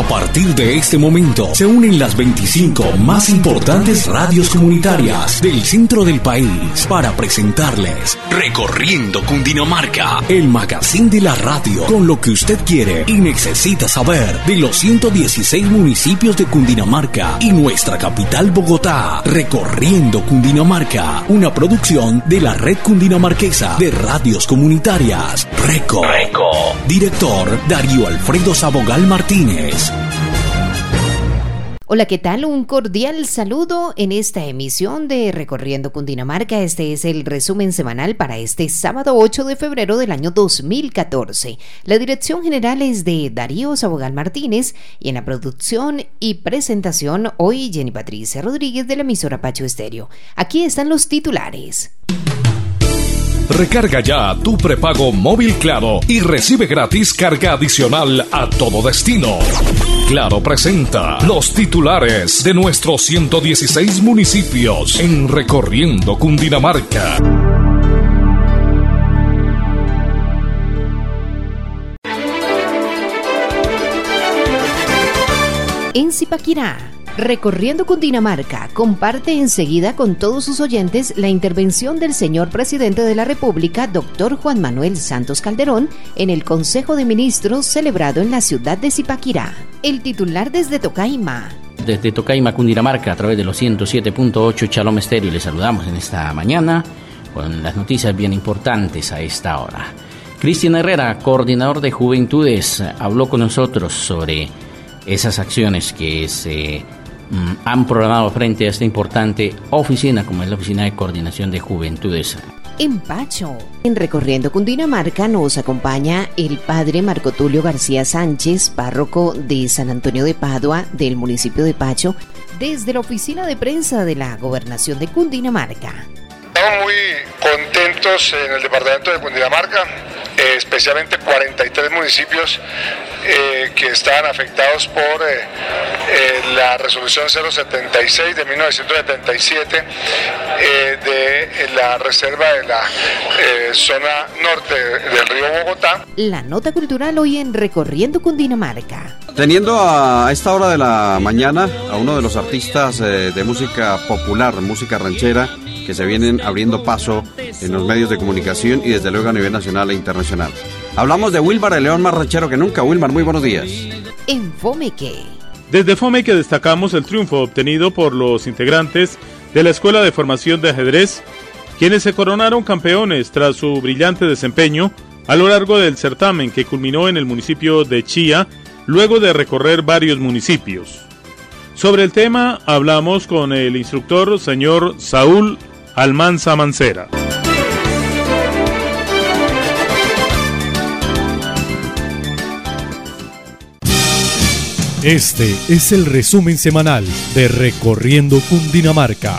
A partir de este momento se unen las 25 más importantes radios comunitarias del centro del país para presentarles Recorriendo Cundinamarca, el magazine de la radio con lo que usted quiere y necesita saber de los 116 municipios de Cundinamarca y nuestra capital Bogotá. Recorriendo Cundinamarca, una producción de la Red Cundinamarquesa de Radios Comunitarias. Reco. Director Darío Alfredo Sabogal Martínez. Hola, ¿qué tal? Un cordial saludo en esta emisión de Recorriendo Cundinamarca. Este es el resumen semanal para este sábado 8 de febrero del año 2014. La dirección general es de Darío Sabogal Martínez y en la producción y presentación hoy Jenny Patricia Rodríguez de la emisora Pacho Estéreo. Aquí están los titulares. Recarga ya tu prepago móvil Claro y recibe gratis carga adicional a todo destino. Claro presenta los titulares de nuestros 116 municipios en Recorriendo Cundinamarca. En Zipaquirá, Recorriendo Cundinamarca comparte enseguida con todos sus oyentes la intervención del señor presidente de la República, doctor Juan Manuel Santos Calderón, en el Consejo de Ministros celebrado en la ciudad de Zipaquirá. El titular desde Tocaima. Desde Tocaima, Cundinamarca, a través de los 107.8 Shalom Estéreo, les saludamos en esta mañana con las noticias bien importantes a esta hora. Cristian Herrera, coordinador de Juventudes, habló con nosotros sobre esas acciones que se han programado frente a esta importante oficina, como es la Oficina de Coordinación de Juventudes. En Pacho, en Recorriendo Cundinamarca, nos acompaña el padre Marco Tulio García Sánchez, párroco de San Antonio de Padua, del municipio de Pacho, desde la oficina de prensa de la Gobernación de Cundinamarca. Estamos muy contentos en el departamento de Cundinamarca, especialmente 43 municipios que estaban afectados por la resolución 076 de 1977 de la reserva de la zona norte del río Bogotá. La nota cultural hoy en Recorriendo Cundinamarca. Teniendo a esta hora de la mañana a uno de los artistas de música popular, música ranchera, que se vienen abriendo paso en los medios de comunicación y desde luego a nivel nacional e internacional. Hablamos de Wilmar, el león más ranchero que nunca. Wilmar, muy buenos días. En Fomeque. Desde Fomeque destacamos el triunfo obtenido por los integrantes de la Escuela de Formación de Ajedrez, quienes se coronaron campeones tras su brillante desempeño a lo largo del certamen que culminó en el municipio de Chía, luego de recorrer varios municipios. Sobre el tema hablamos con el instructor señor Saúl Almanza Mancera. Este es el resumen semanal de Recorriendo Cundinamarca.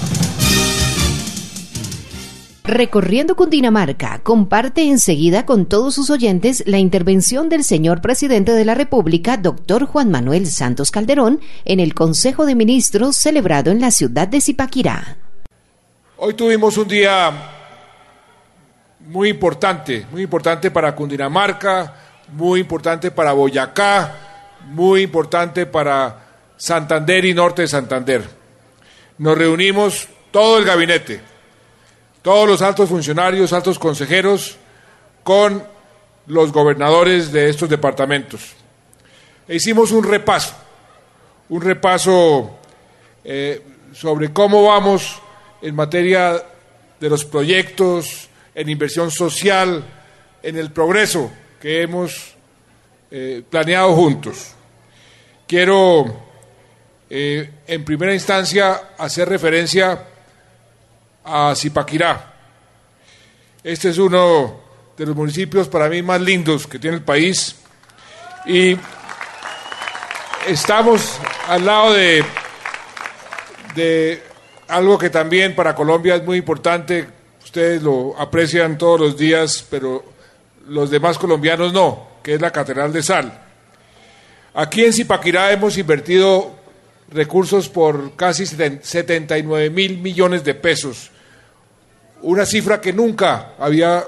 Recorriendo Cundinamarca comparte enseguida con todos sus oyentes la intervención del señor presidente de la República, doctor Juan Manuel Santos Calderón, en el Consejo de Ministros celebrado en la ciudad de Zipaquirá. Hoy tuvimos un día muy importante para Cundinamarca, muy importante para Boyacá, muy importante para Santander y Norte de Santander. Nos reunimos todo el gabinete, todos los altos funcionarios, altos consejeros, con los gobernadores de estos departamentos. E hicimos un repaso sobre cómo vamos en materia de los proyectos, en inversión social, en el progreso que hemos planeado juntos. Quiero, en primera instancia, hacer referencia a Zipaquirá. Este es uno de los municipios para mí más lindos que tiene el país y estamos al lado de algo que también para Colombia es muy importante. Ustedes lo aprecian todos los días, pero los demás colombianos no, que es la Catedral de Sal. Aquí en Zipaquirá hemos invertido recursos por casi 79.000 millones de pesos, una cifra que nunca había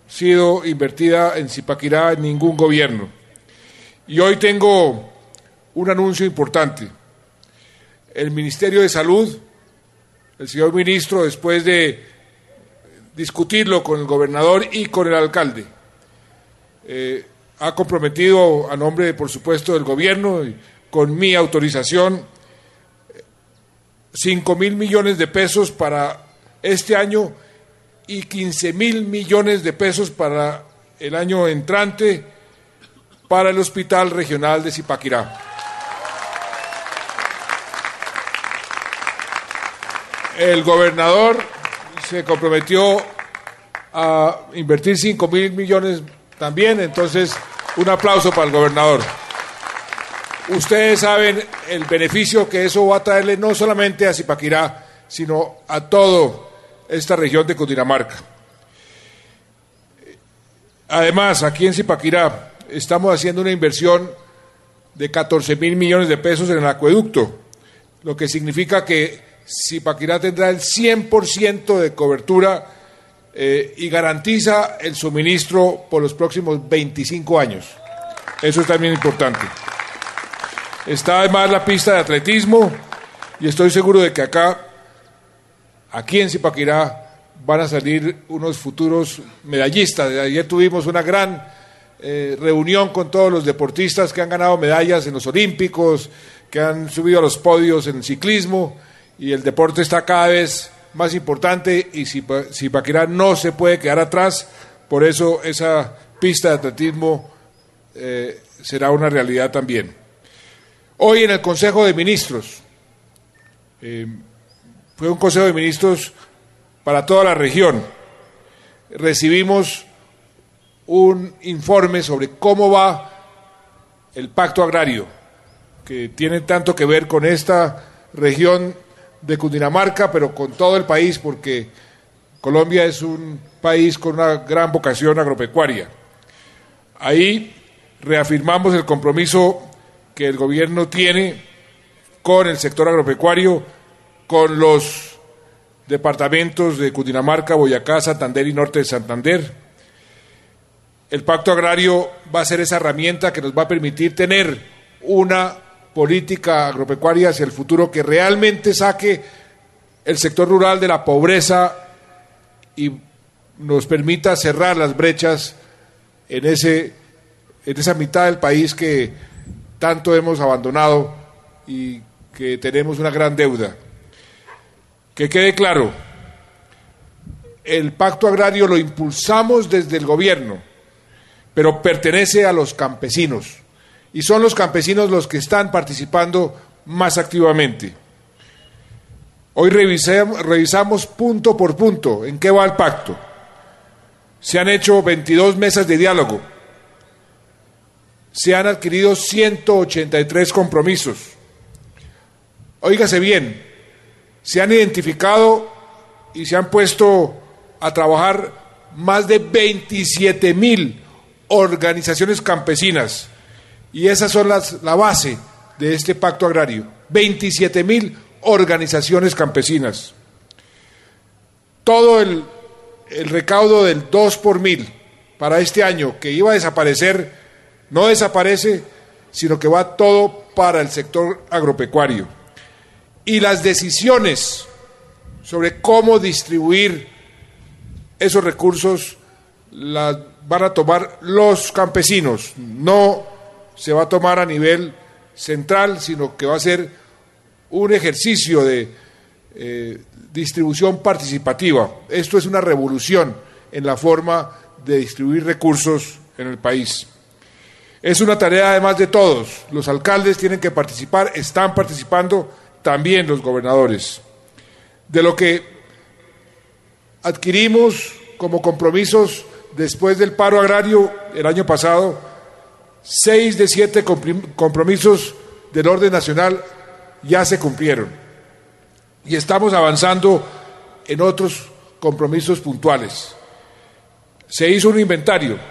sido invertida en Zipaquirá en ningún gobierno. Y hoy tengo un anuncio importante. El Ministerio de Salud, el señor ministro, después de discutirlo con el gobernador y con el alcalde, ha comprometido a nombre, por supuesto, del gobierno y con mi autorización 5.000 millones de pesos para este año y 15.000 millones de pesos para el año entrante para el Hospital Regional de Zipaquirá. El gobernador se comprometió a invertir 5.000 millones también, entonces un aplauso para el gobernador. Ustedes saben el beneficio que eso va a traerle no solamente a Zipaquirá, sino a toda esta región de Cundinamarca. Además, aquí en Zipaquirá estamos haciendo una inversión de 14.000 millones de pesos en el acueducto, lo que significa que Zipaquirá tendrá el 100% de cobertura y garantiza el suministro por los próximos 25 años. Eso es también importante. Está además la pista de atletismo y estoy seguro de que aquí en Zipaquirá, van a salir unos futuros medallistas. Ayer tuvimos una gran reunión con todos los deportistas que han ganado medallas en los Olímpicos, que han subido a los podios en el ciclismo, y el deporte está cada vez más importante y Zipaquirá no se puede quedar atrás. Por eso esa pista de atletismo será una realidad también. Hoy en el Consejo de Ministros, fue un Consejo de Ministros para toda la región, recibimos un informe sobre cómo va el pacto agrario, que tiene tanto que ver con esta región de Cundinamarca, pero con todo el país, porque Colombia es un país con una gran vocación agropecuaria. Ahí reafirmamos el compromiso que el gobierno tiene con el sector agropecuario, con los departamentos de Cundinamarca, Boyacá, Santander y Norte de Santander. El pacto agrario va a ser esa herramienta que nos va a permitir tener una política agropecuaria hacia el futuro que realmente saque el sector rural de la pobreza y nos permita cerrar las brechas en esa mitad del país que tanto hemos abandonado y que tenemos una gran deuda. Que quede claro, el pacto agrario lo impulsamos desde el gobierno, pero pertenece a los campesinos, y son los campesinos los que están participando más activamente. Hoy revisamos punto por punto en qué va el pacto. Se han hecho 22 mesas de diálogo, se han adquirido 183 compromisos. Óigase bien, se han identificado y se han puesto a trabajar más de 27.000 organizaciones campesinas, y esas son la base de este pacto agrario, 27.000 organizaciones campesinas. Todo el recaudo del 2 por mil para este año, que iba a desaparecer, no desaparece, sino que va todo para el sector agropecuario. Y las decisiones sobre cómo distribuir esos recursos las van a tomar los campesinos. No se va a tomar a nivel central, sino que va a ser un ejercicio de distribución participativa. Esto es una revolución en la forma de distribuir recursos en el país. Es una tarea además de todos. Los alcaldes tienen que participar, están participando también los gobernadores. De lo que adquirimos como compromisos después del paro agrario el año pasado, 6 de 7 compromisos del orden nacional ya se cumplieron. Y estamos avanzando en otros compromisos puntuales. Se hizo un inventario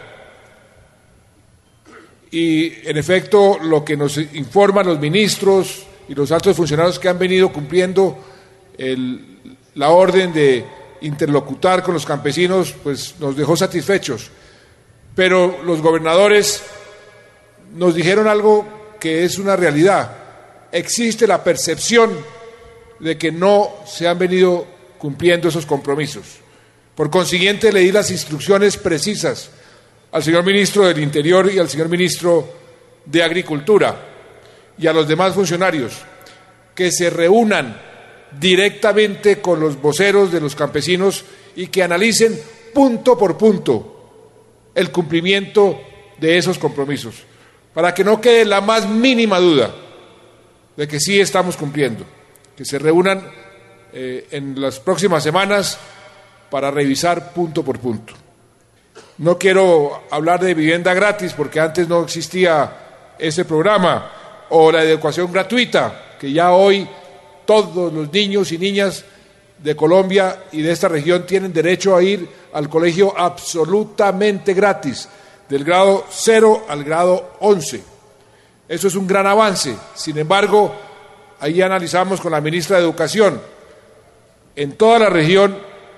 y, en efecto, lo que nos informan los ministros y los altos funcionarios que han venido cumpliendo la orden de interlocutar con los campesinos, pues nos dejó satisfechos. Pero los gobernadores nos dijeron algo que es una realidad. Existe la percepción de que no se han venido cumpliendo esos compromisos. Por consiguiente, le di las instrucciones precisas al señor ministro del Interior y al señor ministro de Agricultura y a los demás funcionarios que se reúnan directamente con los voceros de los campesinos y que analicen punto por punto el cumplimiento de esos compromisos, para que no quede la más mínima duda de que sí estamos cumpliendo, que se reúnan en las próximas semanas para revisar punto por punto. No quiero hablar de vivienda gratis porque antes no existía ese programa, o la educación gratuita, que ya hoy todos los niños y niñas de Colombia y de esta región tienen derecho a ir al colegio absolutamente gratis, del grado 0 al grado 11. Eso es un gran avance. Sin embargo, ahí analizamos con la ministra de Educación, en toda la región,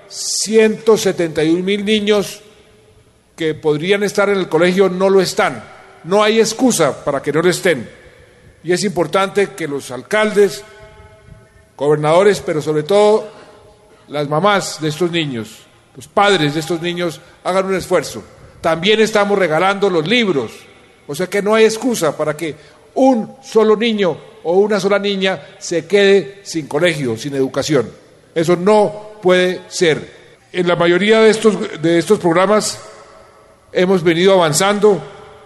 171.000 niños que podrían estar en el colegio no lo están. No hay excusa para que no lo estén. Y es importante que los alcaldes, gobernadores, pero sobre todo las mamás de estos niños, los padres de estos niños, hagan un esfuerzo. También estamos regalando los libros, o sea que no hay excusa para que un solo niño o una sola niña se quede sin colegio, sin educación. Eso no puede ser. En la mayoría de estos programas hemos venido avanzando.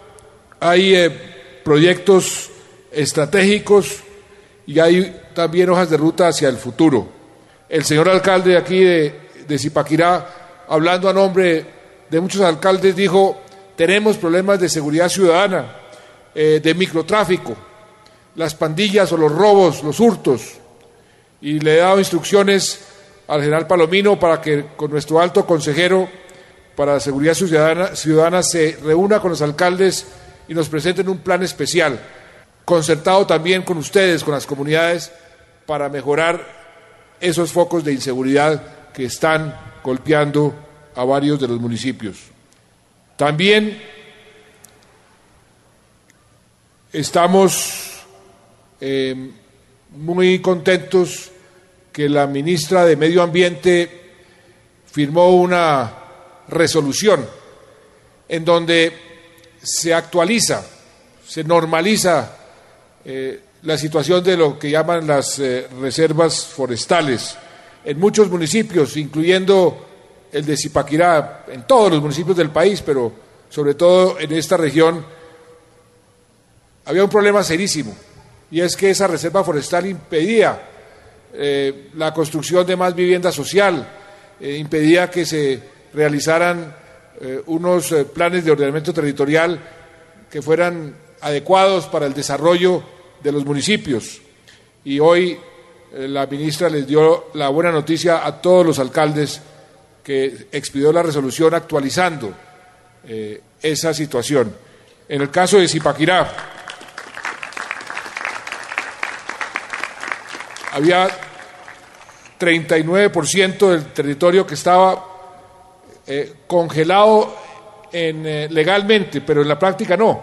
Hay proyectos estratégicos y hay también hojas de ruta hacia el futuro. El señor alcalde aquí de Zipaquirá, hablando a nombre de muchos alcaldes, dijo: tenemos problemas de seguridad ciudadana, de microtráfico, las pandillas o los robos, los hurtos, y le he dado instrucciones al general Palomino para que con nuestro alto consejero para la seguridad ciudadana se reúna con los alcaldes y nos presenten un plan especial, concertado también con ustedes, con las comunidades, para mejorar esos focos de inseguridad que están golpeando a varios de los municipios. También estamos muy contentos que la ministra de Medio Ambiente firmó una resolución en donde se actualiza, se normaliza la situación de lo que llaman las reservas forestales en muchos municipios, incluyendo el de Zipaquirá, en todos los municipios del país, pero sobre todo en esta región. Había un problema serísimo, y es que esa reserva forestal impedía la construcción de más vivienda social, impedía que se realizaran unos planes de ordenamiento territorial que fueran adecuados para el desarrollo de los municipios. Y hoy la ministra les dio la buena noticia a todos los alcaldes, que expidió la resolución actualizando esa situación. En el caso de Zipaquirá, había 39% del territorio que estaba congelado legalmente, pero en la práctica no.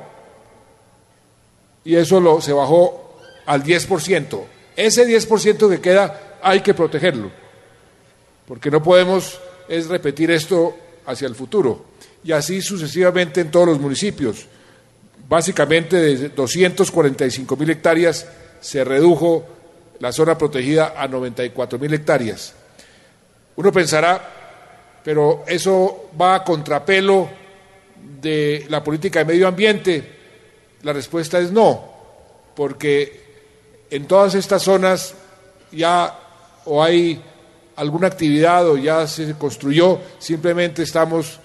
Y eso se bajó al 10%. Ese 10% que queda hay que protegerlo, porque no podemos repetir esto hacia el futuro. Y así sucesivamente en todos los municipios. Básicamente de 245.000 hectáreas se redujo la zona protegida a 94.000 hectáreas. Uno pensará, pero eso va a contrapelo de la política de medio ambiente. La respuesta es no, porque en todas estas zonas ya o hay alguna actividad o ya se construyó, simplemente estamos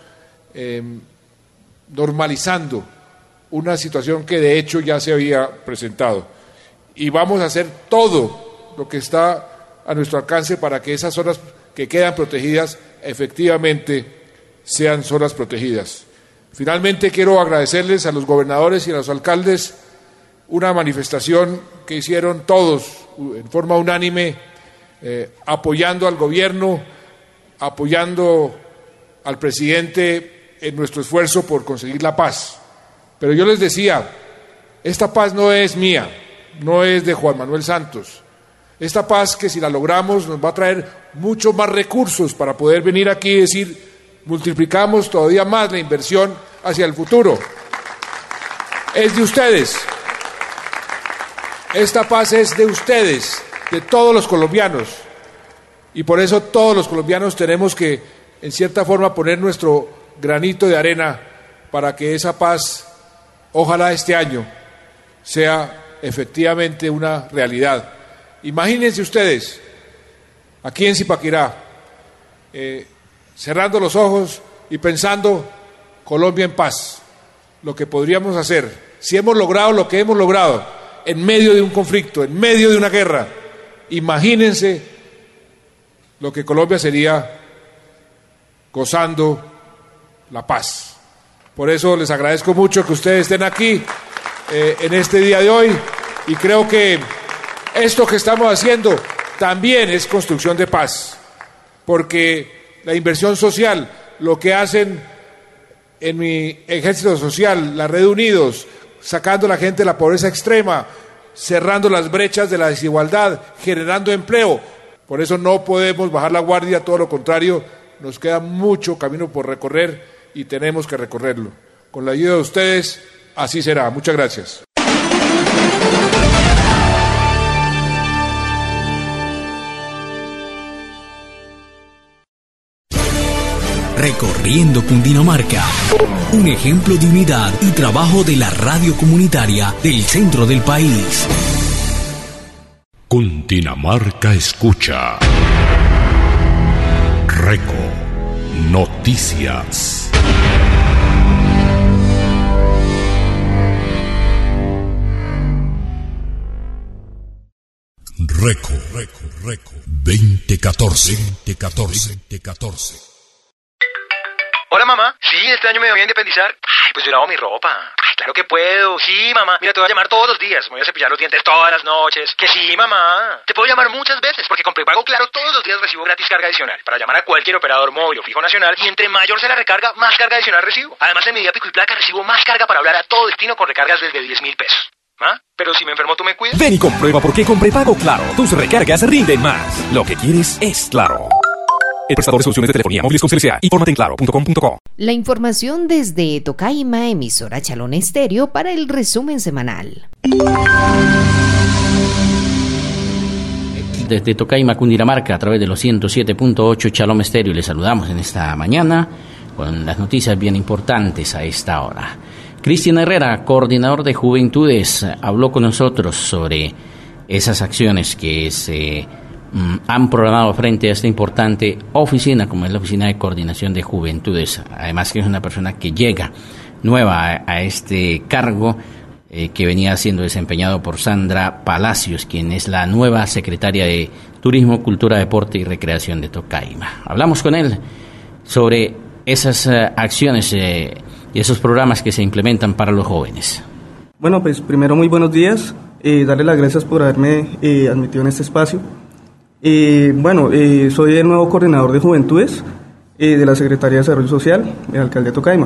normalizando una situación que de hecho ya se había presentado. Y vamos a hacer todo lo que está a nuestro alcance para que esas zonas que quedan protegidas efectivamente sean zonas protegidas. Finalmente quiero agradecerles a los gobernadores y a los alcaldes una manifestación que hicieron todos en forma unánime, apoyando al gobierno, apoyando al presidente en nuestro esfuerzo por conseguir la paz. Pero yo les decía, Esta paz no es mía, no es de Juan Manuel Santos. Esta paz que si la logramos nos va a traer muchos más recursos para poder venir aquí y decir, multiplicamos todavía más la inversión hacia el futuro. Es de ustedes. Esta paz es de ustedes, de todos los colombianos. Y por eso todos los colombianos tenemos que, en cierta forma, poner nuestro granito de arena para que esa paz, ojalá este año, sea efectivamente una realidad. Imagínense ustedes, aquí en Zipaquirá, cerrando los ojos y pensando Colombia en paz, lo que podríamos hacer, si hemos logrado lo que hemos logrado en medio de un conflicto, en medio de una guerra, imagínense lo que Colombia sería gozando la paz. Por eso les agradezco mucho que ustedes estén aquí en este día de hoy y creo que esto que estamos haciendo también es construcción de paz, porque la inversión social, lo que hacen en mi ejército social, la Red Unidos, sacando a la gente de la pobreza extrema, cerrando las brechas de la desigualdad, generando empleo. Por eso no podemos bajar la guardia, todo lo contrario, nos queda mucho camino por recorrer y tenemos que recorrerlo. Con la ayuda de ustedes, así será. Muchas gracias. Recorriendo Cundinamarca, un ejemplo de unidad y trabajo de la radio comunitaria del centro del país. Cundinamarca escucha. Reco Noticias. Reco 2014. Hola, mamá. Sí, este año me voy a independizar. Ay, pues yo lavo mi ropa. Ay, claro que puedo. Sí, mamá. Mira, te voy a llamar todos los días. Me voy a cepillar los dientes todas las noches. Que sí, mamá. Te puedo llamar muchas veces porque con prepago Claro todos los días recibo gratis carga adicional para llamar a cualquier operador móvil o fijo nacional y entre mayor sea la recarga, más carga adicional recibo. Además, en mi día pico y placa recibo más carga para hablar a todo destino con recargas desde 10.000 pesos. ¿Ah? Pero si me enfermo, ¿tú me cuidas? Ven y comprueba por qué con prepago Claro tus recargas rinden más. Lo que quieres es Claro. El prestador de soluciones de telefonía móviles con CLCA. Infórmate en claro.com.co. La información desde Tocaima, emisora Chalón Estéreo, para el resumen semanal. Desde Tocaima, Cundinamarca, a través de los 107.8 Chalón Estéreo, les saludamos en esta mañana con las noticias bien importantes a esta hora. Cristian Herrera, coordinador de Juventudes, habló con nosotros sobre esas acciones que se han programado frente a esta importante oficina, como es la Oficina de Coordinación de Juventudes. Además que es una persona que llega nueva a este cargo que venía siendo desempeñado por Sandra Palacios, quien es la nueva secretaria de Turismo, Cultura, Deporte y Recreación de Tocaima. Hablamos con él sobre esas acciones y esos programas que se implementan para los jóvenes. Bueno, pues primero muy buenos días, darle las gracias por haberme admitido en este espacio. Soy el nuevo coordinador de Juventudes de la Secretaría de Desarrollo Social, el alcalde de Tocaima.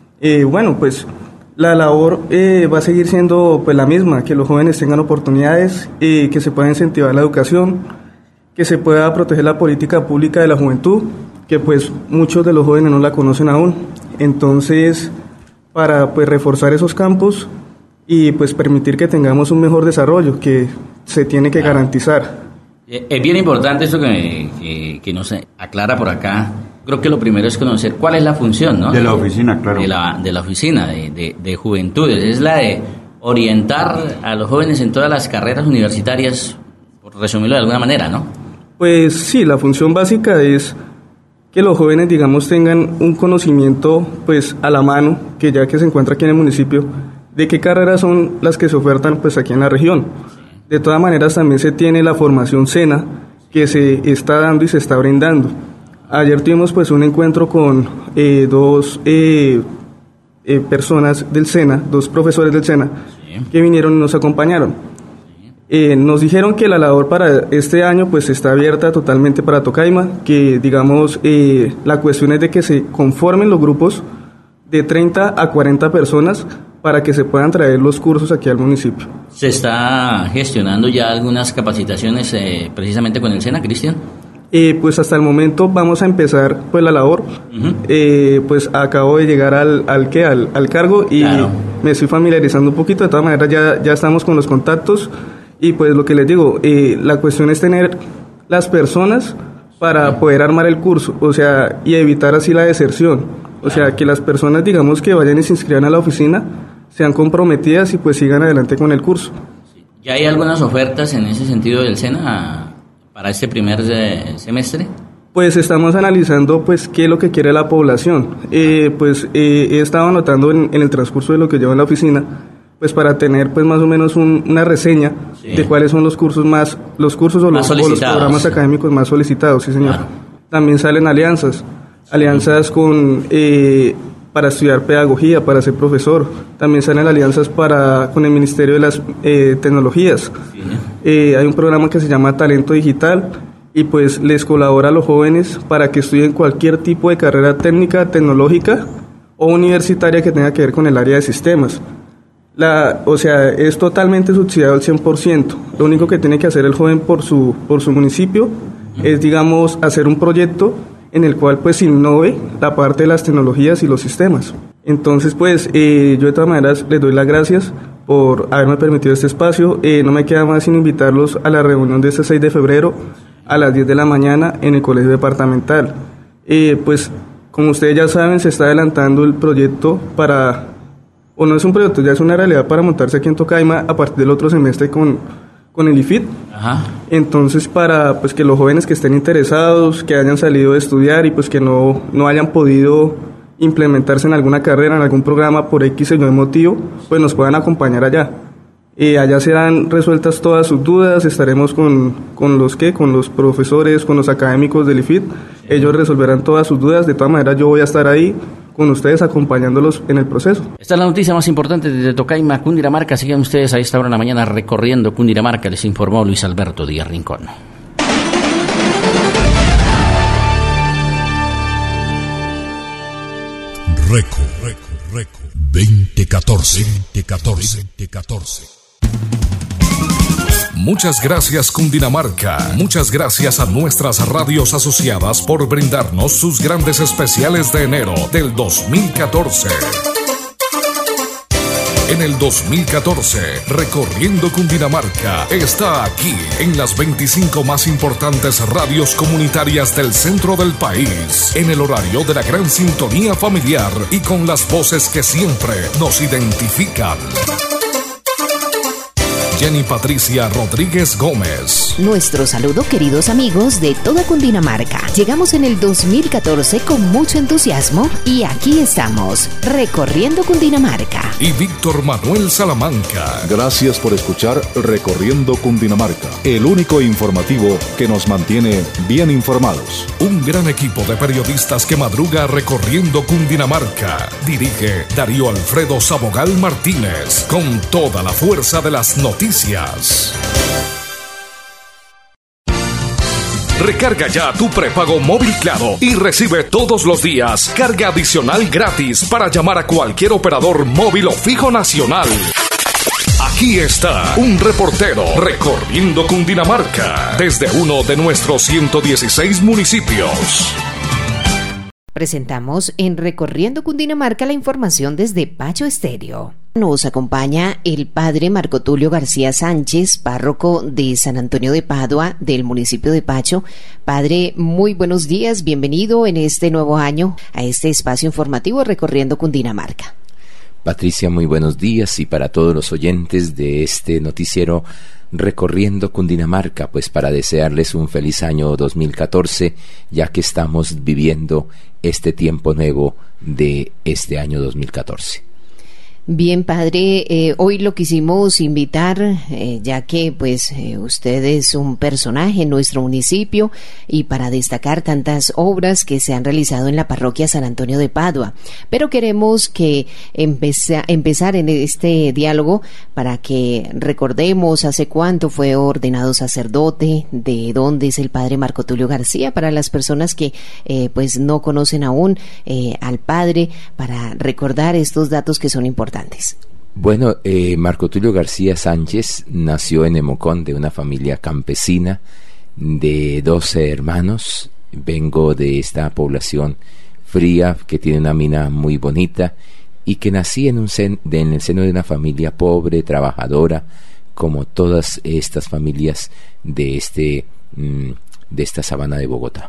La labor va a seguir siendo pues la misma, que los jóvenes tengan oportunidades, que se pueda incentivar la educación, que se pueda proteger la política pública de la juventud, que pues muchos de los jóvenes no la conocen aún. Entonces, para pues reforzar esos campos y pues permitir que tengamos un mejor desarrollo que se tiene que garantizar. Es bien importante eso que nos aclara por acá. Creo que lo primero es conocer cuál es la función, ¿no? De la oficina, claro. De la oficina de Juventudes. Es la de orientar a los jóvenes en todas las carreras universitarias, por resumirlo de alguna manera, ¿no? Pues sí, la función básica es que los jóvenes, digamos, tengan un conocimiento pues a la mano, que ya que se encuentra aquí en el municipio, de qué carreras son las que se ofertan pues aquí en la región. De todas maneras, también se tiene la formación SENA, que se está dando y se está brindando. Ayer tuvimos pues un encuentro con dos personas del SENA, dos profesores del SENA, que vinieron y nos acompañaron. Nos dijeron que la labor para este año pues está abierta totalmente para Tocaima, que digamos la cuestión es de que se conformen los grupos de 30 a 40 personas para que se puedan traer los cursos aquí al municipio. ¿Se está gestionando ya algunas capacitaciones precisamente con el SENA, Cristian? Pues hasta el momento vamos a empezar pues la labor. Pues acabo de llegar al cargo y claro, me estoy familiarizando un poquito. De todas maneras ya estamos con los contactos y pues lo que les digo, la cuestión es tener las personas para poder armar el curso, o sea, y evitar así la deserción, o sea, que las personas, digamos, que vayan y se inscriban a la oficina sean comprometidas y pues sigan adelante con el curso. ¿Ya hay algunas ofertas en ese sentido del SENA para este primer semestre? Pues estamos analizando pues qué es lo que quiere la población. He estado anotando en el transcurso de lo que llevo en la oficina, pues para tener pues más o menos una reseña de cuáles son los cursos o los programas académicos más solicitados, sí señor. Claro. También salen alianzas con para estudiar pedagogía, para ser profesor. También salen alianzas con el Ministerio de las Tecnologías. Hay un programa que se llama Talento Digital y pues les colabora a los jóvenes para que estudien cualquier tipo de carrera técnica, tecnológica o universitaria que tenga que ver con el área de sistemas. O sea, es totalmente subsidiado al 100%. Lo único que tiene que hacer el joven por su municipio es, digamos, hacer un proyecto en el cual pues innove la parte de las tecnologías y los sistemas. Entonces pues yo de todas maneras les doy las gracias por haberme permitido este espacio. No me queda más sino invitarlos a la reunión de este 6 de febrero a las 10 de la mañana en el Colegio Departamental. Pues como ustedes ya saben, se está adelantando el proyecto no es un proyecto, ya es una realidad para montarse aquí en Tocaima a partir del otro semestre con el IFIT. Ajá. Entonces para pues que los jóvenes que estén interesados, que hayan salido de estudiar y pues que no hayan podido implementarse en alguna carrera, en algún programa por X o Y motivo, pues nos puedan acompañar allá. Allá serán resueltas todas sus dudas, estaremos con los profesores, con los académicos del IFIT, ellos resolverán todas sus dudas. De todas maneras yo voy a estar ahí con ustedes acompañándolos en el proceso. Esta es la noticia más importante desde Tocaima, Cundinamarca. Sigan ustedes a esta hora de la mañana recorriendo Cundinamarca. Les informó Luis Alberto Díaz Rincón. Reco 2014. Muchas gracias Cundinamarca, muchas gracias a nuestras radios asociadas por brindarnos sus grandes especiales de enero del 2014. En el 2014, Recorriendo Cundinamarca está aquí en las 25 más importantes radios comunitarias del centro del país, en el horario de la gran sintonía familiar y con las voces que siempre nos identifican. Jenny Patricia Rodríguez Gómez. Nuestro saludo, queridos amigos de toda Cundinamarca. Llegamos en el 2014 con mucho entusiasmo y aquí estamos, recorriendo Cundinamarca. Y Víctor Manuel Salamanca. Gracias por escuchar Recorriendo Cundinamarca, el único informativo que nos mantiene bien informados. Un gran equipo de periodistas que madruga recorriendo Cundinamarca. Dirige Darío Alfredo Sabogal Martínez, con toda la fuerza de las noticias. Recarga ya tu prepago móvil Claro y recibe todos los días carga adicional gratis para llamar a cualquier operador móvil o fijo nacional. Aquí está un reportero recorriendo Cundinamarca desde uno de nuestros 116 municipios. Presentamos en Recorriendo Cundinamarca la información desde Pacho Estéreo. Nos acompaña el padre Marco Tulio García Sánchez, párroco de San Antonio de Padua, del municipio de Pacho. Padre, muy buenos días, bienvenido en este nuevo año a este espacio informativo Recorriendo Cundinamarca. Patricia, muy buenos días, y para todos los oyentes de este noticiero Recorriendo Cundinamarca, pues para desearles un feliz año 2014, ya que estamos viviendo este tiempo nuevo de este año 2014. Bien, padre, hoy lo quisimos invitar, ya que pues usted es un personaje en nuestro municipio y para destacar tantas obras que se han realizado en la parroquia San Antonio de Padua. Pero queremos que empezar en este diálogo para que recordemos hace cuánto fue ordenado sacerdote, de dónde es el padre Marco Tulio García, para las personas que pues no conocen aún al padre, para recordar estos datos que son importantes. Bueno, Marco Tulio García Sánchez nació en Nemocón de una familia campesina de 12 hermanos. Vengo de esta población fría que tiene una mina muy bonita y que nací en el seno de una familia pobre, trabajadora, como todas estas familias de esta sabana de Bogotá.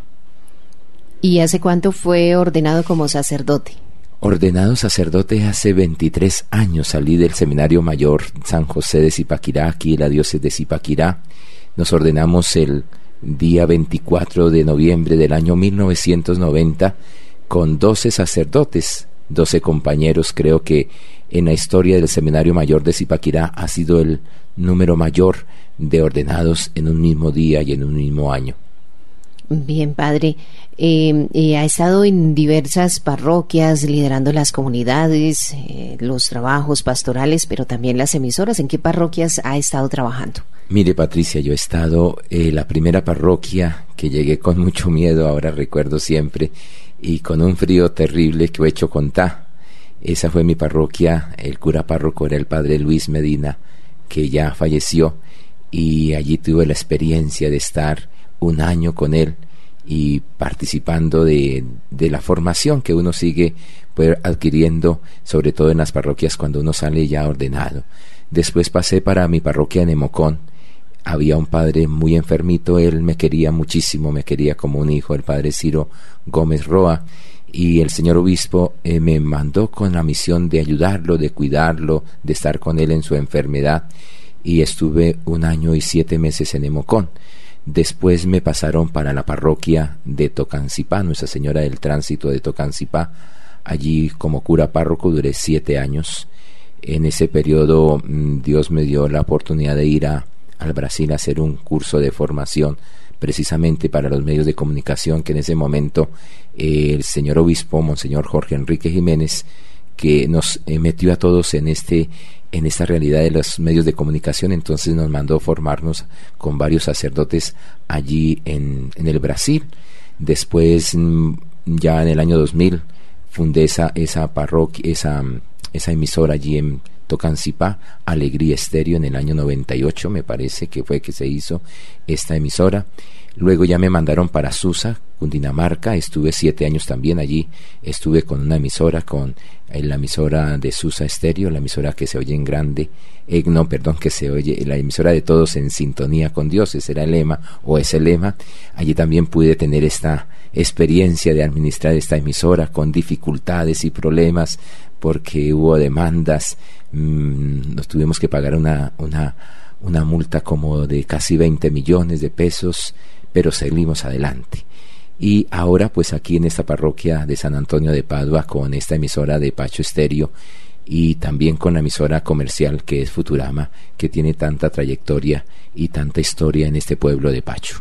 ¿Y hace cuánto fue ordenado como sacerdote? Ordenado sacerdote hace 23 años. Salí del Seminario Mayor San José de Zipaquirá, aquí en la diócesis de Zipaquirá. Nos ordenamos el día 24 de noviembre del año 1990 con 12 sacerdotes, 12 compañeros. Creo que en la historia del Seminario Mayor de Zipaquirá ha sido el número mayor de ordenados en un mismo día y en un mismo año. Bien, padre. Ha estado en diversas parroquias liderando las comunidades, los trabajos pastorales, pero también las emisoras. ¿En qué parroquias ha estado trabajando? Mire, Patricia, yo he estado la primera parroquia que llegué con mucho miedo, ahora recuerdo siempre, y con un frío terrible, que he hecho Contá. Esa fue mi parroquia. El cura párroco era el padre Luis Medina, que ya falleció, y allí tuve la experiencia de estar un año con él y participando de la formación que uno sigue pues, adquiriendo, sobre todo en las parroquias cuando uno sale ya ordenado. Después pasé para mi parroquia en Nemocón. Había un padre muy enfermito, él me quería muchísimo, me quería como un hijo, el padre Ciro Gómez Roa, y el señor obispo me mandó con la misión de ayudarlo, de cuidarlo, de estar con él en su enfermedad, y estuve 1 año y 7 meses en Nemocón. Después me pasaron para la parroquia de Tocancipá, Nuestra Señora del Tránsito de Tocancipá. Allí como cura párroco duré 7 años. En ese periodo Dios me dio la oportunidad de ir al Brasil a hacer un curso de formación precisamente para los medios de comunicación, que en ese momento el señor obispo, Monseñor Jorge Enrique Jiménez, que nos metió a todos en esta realidad de los medios de comunicación. Entonces nos mandó formarnos con varios sacerdotes allí en el Brasil. Después, ya en el año 2000, fundé esa parroquia, esa emisora allí en Tocancipá, Alegría Estéreo. En el año 98 me parece que fue que se hizo esta emisora. Luego ya me mandaron para Susa, Cundinamarca. Estuve 7 años también allí. Estuve con una emisora, con la emisora de Susa Estéreo, la emisora que se oye en grande, que se oye, la emisora de todos en sintonía con Dios. Ese era el lema, o es el lema. Allí también pude tener esta experiencia de administrar esta emisora con dificultades y problemas, porque hubo demandas. Nos tuvimos que pagar una multa como de casi 20 millones de pesos, pero seguimos adelante. Y ahora pues aquí en esta parroquia de San Antonio de Padua, con esta emisora de Pacho Estéreo, y también con la emisora comercial que es Futurama, que tiene tanta trayectoria y tanta historia en este pueblo de Pacho.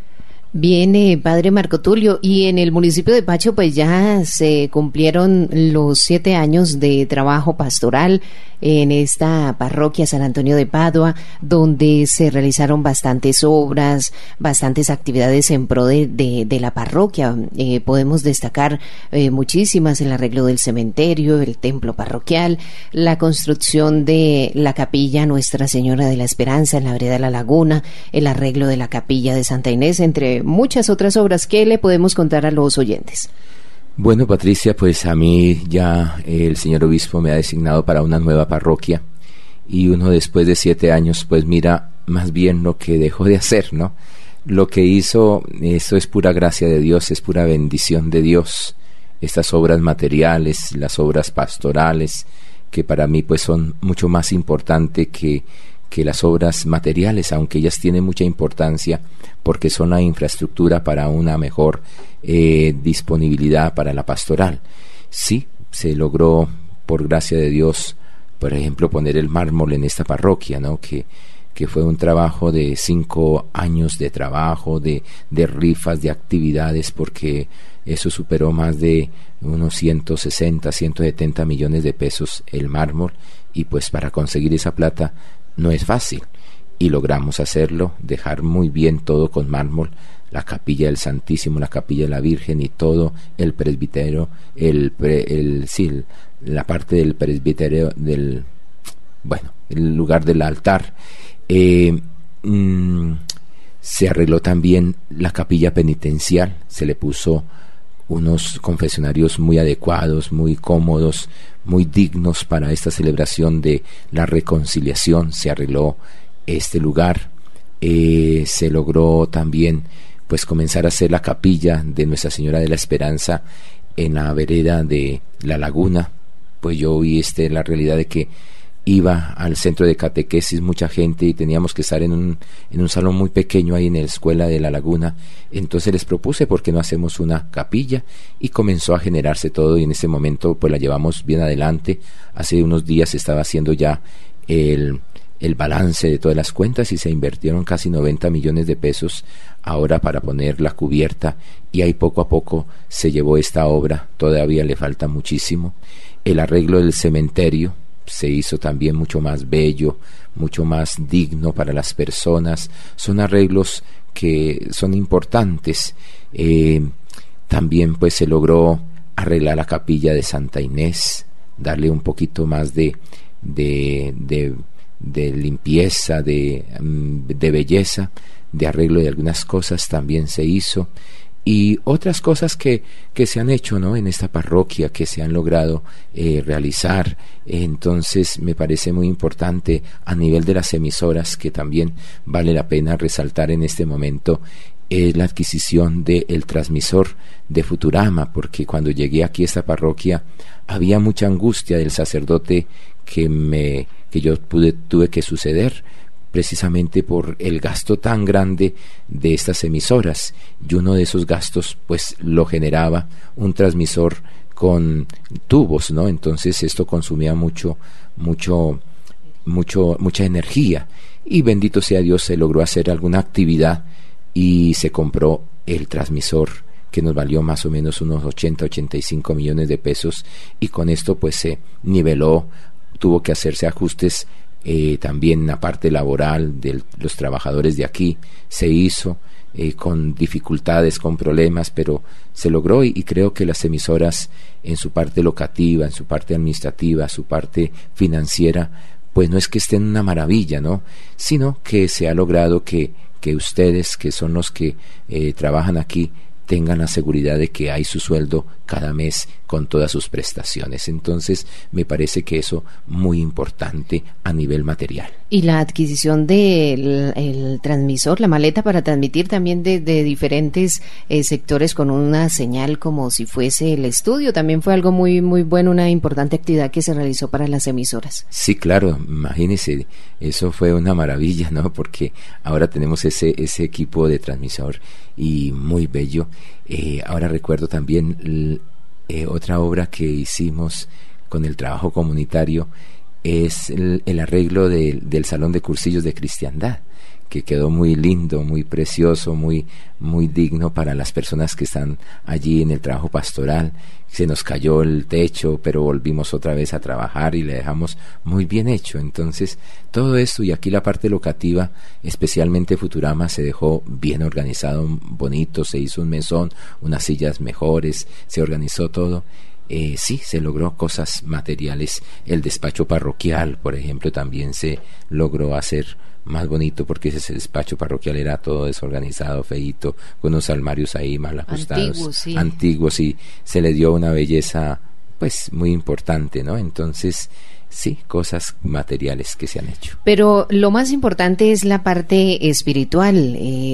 Bien, padre Marco Tulio, y en el municipio de Pacho pues ya se cumplieron los 7 años de trabajo pastoral en esta parroquia San Antonio de Padua, donde se realizaron bastantes obras, bastantes actividades en pro de la parroquia. Podemos destacar muchísimas: el arreglo del cementerio, el templo parroquial, la construcción de la capilla Nuestra Señora de la Esperanza en la vereda de la Laguna, el arreglo de la capilla de Santa Inés, entre muchas otras obras. ¿Qué le podemos contar a los oyentes? Bueno, Patricia, pues a mí ya el señor obispo me ha designado para una nueva parroquia, y uno después de 7 años pues mira más bien lo que dejó de hacer, ¿no? Lo que hizo, eso es pura gracia de Dios, es pura bendición de Dios. Estas obras materiales, las obras pastorales, que para mí pues son mucho más importantes que las obras materiales, aunque ellas tienen mucha importancia porque son la infraestructura para una mejor disponibilidad para la pastoral. Sí, se logró por gracia de Dios, por ejemplo, poner el mármol en esta parroquia, ¿no? Que fue un trabajo de 5 años de trabajo, de rifas, de actividades, porque eso superó más de unos 160, 170 millones de pesos el mármol, y pues para conseguir esa plata no es fácil, y logramos hacerlo, dejar muy bien todo con mármol, la capilla del Santísimo, la capilla de la Virgen y todo el presbiterio, la parte del presbiterio bueno, el lugar del altar. Se arregló también la capilla penitencial, se le puso unos confesionarios muy adecuados, muy cómodos, muy dignos para esta celebración de la reconciliación. Se arregló este lugar. Se logró también pues comenzar a hacer la capilla de Nuestra Señora de la Esperanza en la vereda de La Laguna. Pues yo vi la realidad de que iba al centro de catequesis mucha gente y teníamos que estar en un salón muy pequeño ahí en la escuela de La Laguna. Entonces les propuse por qué no hacemos una capilla, y comenzó a generarse todo, y en ese momento pues la llevamos bien adelante. Hace unos días estaba haciendo ya el balance de todas las cuentas y se invirtieron casi 90 millones de pesos ahora para poner la cubierta, y ahí poco a poco se llevó esta obra. Todavía le falta muchísimo. El arreglo del cementerio se hizo también mucho más bello, mucho más digno para las personas. Son arreglos que son importantes. También pues se logró arreglar la capilla de Santa Inés, darle un poquito más de limpieza, de belleza, de arreglo de algunas cosas también se hizo, y otras cosas que se han hecho, ¿no?, en esta parroquia, que se han logrado realizar. Entonces me parece muy importante a nivel de las emisoras, que también vale la pena resaltar en este momento, la adquisición del transmisor de Futurama, porque cuando llegué aquí a esta parroquia había mucha angustia del sacerdote que yo tuve que suceder, precisamente por el gasto tan grande de estas emisoras, y uno de esos gastos pues lo generaba un transmisor con tubos, ¿no? Entonces esto consumía mucha energía, y bendito sea Dios, se logró hacer alguna actividad y se compró el transmisor, que nos valió más o menos unos 85 millones de pesos, y con esto pues se niveló. Tuvo que hacerse ajustes también en la parte laboral de los trabajadores de aquí. Se hizo con dificultades, con problemas, pero se logró, y creo que las emisoras, en su parte locativa, en su parte administrativa, su parte financiera, pues no es que estén una maravilla, ¿no?, sino que se ha logrado que ustedes, que son los que trabajan aquí, tengan la seguridad de que hay su sueldo cada mes con todas sus prestaciones. Entonces me parece que eso muy importante a nivel material. Y la adquisición del transmisor, la maleta para transmitir también de diferentes sectores con una señal como si fuese el estudio, también fue algo muy muy bueno, una importante actividad que se realizó para las emisoras. Sí, claro, imagínese, eso fue una maravilla, ¿no?, porque ahora tenemos ese equipo de transmisor, y muy bello. Ahora recuerdo también otra obra que hicimos con el trabajo comunitario, es el arreglo del salón de cursillos de cristiandad, que quedó muy lindo, muy precioso, muy digno para las personas que están allí en el trabajo pastoral. Se nos cayó el techo, pero volvimos otra vez a trabajar y le dejamos muy bien hecho. Entonces todo esto, y aquí la parte locativa, especialmente Futurama, se dejó bien organizado, bonito. Se hizo un mesón, unas sillas mejores, se organizó todo. Sí, se logró cosas materiales. El despacho parroquial, por ejemplo, también se logró hacer más bonito, porque ese despacho parroquial era todo desorganizado, feíto, con unos armarios ahí mal ajustados, antiguos, y se le dio una belleza pues muy importante, ¿no? Entonces sí, cosas materiales que se han hecho. Pero lo más importante es la parte espiritual.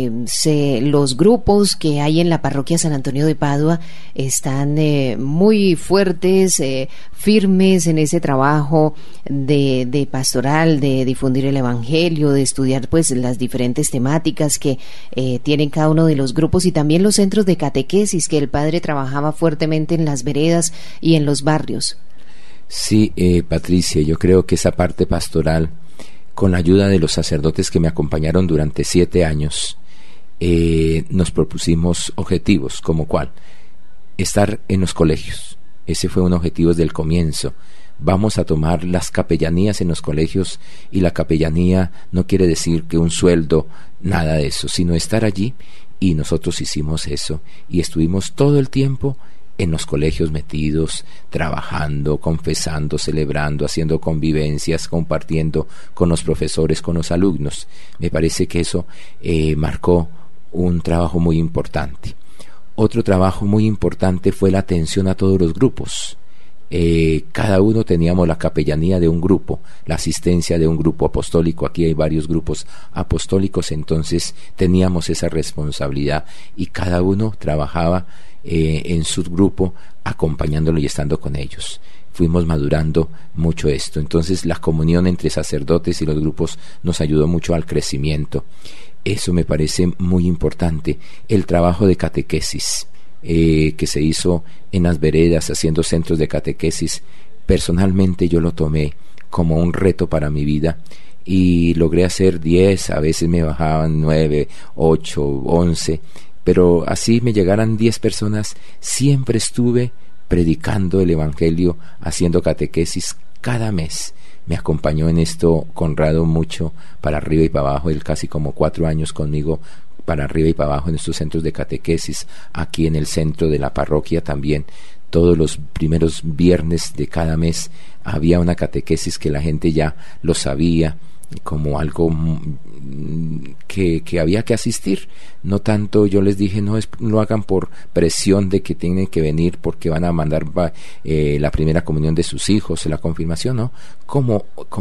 Los grupos que hay en la parroquia San Antonio de Padua están muy fuertes, firmes en ese trabajo de pastoral, de difundir el evangelio, de estudiar pues las diferentes temáticas que tienen cada uno de los grupos, y también los centros de catequesis, que el padre trabajaba fuertemente en las veredas y en los barrios. Sí, Patricia, yo creo que esa parte pastoral, con la ayuda de los sacerdotes que me acompañaron durante 7 años, nos propusimos objetivos, como cuál: estar en los colegios. Ese fue un objetivo desde el comienzo. Vamos a tomar las capellanías en los colegios, y la capellanía no quiere decir que un sueldo, nada de eso, sino estar allí, y nosotros hicimos eso, y estuvimos todo el tiempo en los colegios metidos, trabajando, confesando, celebrando, haciendo convivencias, compartiendo con los profesores, con los alumnos. Me parece que eso marcó un trabajo muy importante. Otro trabajo muy importante fue la atención a todos los grupos. Cada uno teníamos la capellanía de un grupo, la asistencia de un grupo apostólico. Aquí hay varios grupos apostólicos, entonces teníamos esa responsabilidad y cada uno trabajaba en su grupo, acompañándolo y estando con ellos. Fuimos madurando mucho esto. Entonces la comunión entre sacerdotes y los grupos nos ayudó mucho al crecimiento. Eso me parece muy importante. El trabajo de catequesis que se hizo en las veredas, haciendo centros de catequesis, personalmente yo lo tomé como un reto para mi vida y logré hacer 10, a veces me bajaban 9, 8, 11, pero así me llegaran 10 personas, siempre estuve predicando el Evangelio, haciendo catequesis cada mes. Me acompañó en esto Conrado mucho, para arriba y para abajo, él casi como 4 años conmigo, para arriba y para abajo en estos centros de catequesis, aquí en el centro de la parroquia también. Todos los primeros viernes de cada mes había una catequesis que la gente ya lo sabía, como algo que había que asistir. No tanto yo les dije no lo hagan por presión de que tienen que venir porque van a mandar la primera comunión de sus hijos, la confirmación, no, como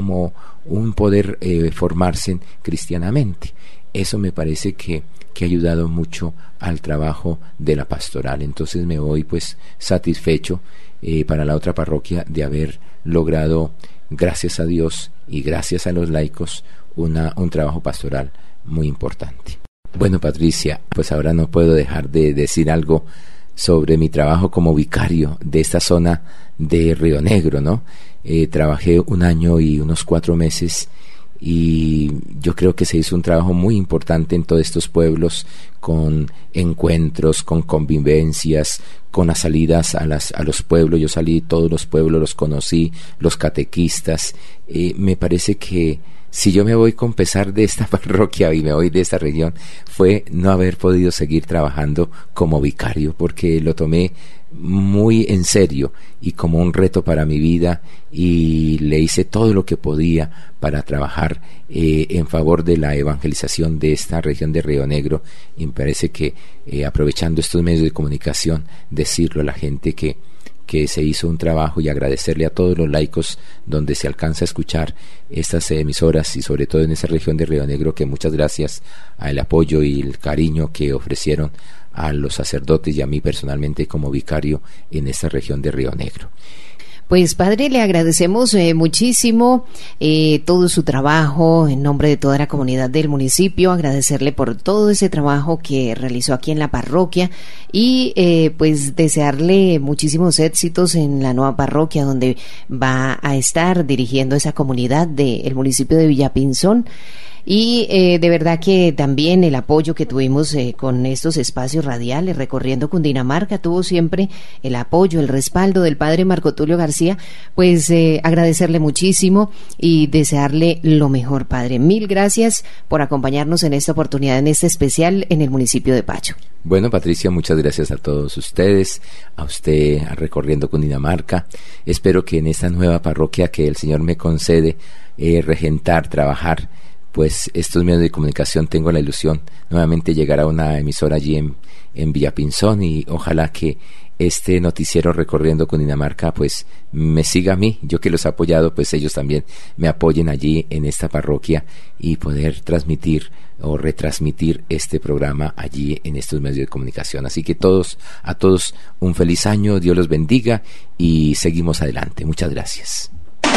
un poder formarse cristianamente. Eso me parece que ha ayudado mucho al trabajo de la pastoral. Entonces me voy pues satisfecho para la otra parroquia de haber logrado, gracias a Dios y gracias a los laicos, un trabajo pastoral muy importante. Bueno, Patricia, pues ahora no puedo dejar de decir algo sobre mi trabajo como vicario de esta zona de Río Negro, ¿no? Trabajé 1 año y unos 4 meses y yo creo que se hizo un trabajo muy importante en todos estos pueblos, con encuentros, con convivencias, con las salidas a los pueblos. Yo salí todos los pueblos, los conocí, los catequistas. Me parece que si yo me voy con pesar de esta parroquia y me voy de esta región, fue no haber podido seguir trabajando como vicario, porque lo tomé muy en serio y como un reto para mi vida, y le hice todo lo que podía para trabajar en favor de la evangelización de esta región de Río Negro. Y me parece que aprovechando estos medios de comunicación, decirlo a la gente que se hizo un trabajo, y agradecerle a todos los laicos donde se alcanza a escuchar estas emisoras, y sobre todo en esa región de Río Negro, que muchas gracias al apoyo y el cariño que ofrecieron a los sacerdotes y a mí personalmente como vicario en esta región de Río Negro. Pues padre, le agradecemos muchísimo todo su trabajo en nombre de toda la comunidad del municipio, agradecerle por todo ese trabajo que realizó aquí en la parroquia y pues desearle muchísimos éxitos en la nueva parroquia donde va a estar dirigiendo esa comunidad del municipio de Villapinzón. Y de verdad que también el apoyo que tuvimos con estos espacios radiales recorriendo Cundinamarca, tuvo siempre el apoyo, el respaldo del padre Marco Tulio García. Pues agradecerle muchísimo y desearle lo mejor, padre. Mil gracias por acompañarnos en esta oportunidad, en este especial en el municipio de Pacho. Bueno, Patricia, muchas gracias a todos ustedes, a usted, a Recorriendo Cundinamarca. Espero que en esta nueva parroquia que el Señor me concede regentar, trabajar, pues estos medios de comunicación, tengo la ilusión nuevamente llegar a una emisora allí en Villapinzón, y ojalá que este noticiero Recorriendo Cundinamarca pues me siga a mí, yo que los he apoyado, pues ellos también me apoyen allí en esta parroquia y poder transmitir o retransmitir este programa allí en estos medios de comunicación. Así que a todos un feliz año, Dios los bendiga y seguimos adelante. Muchas gracias.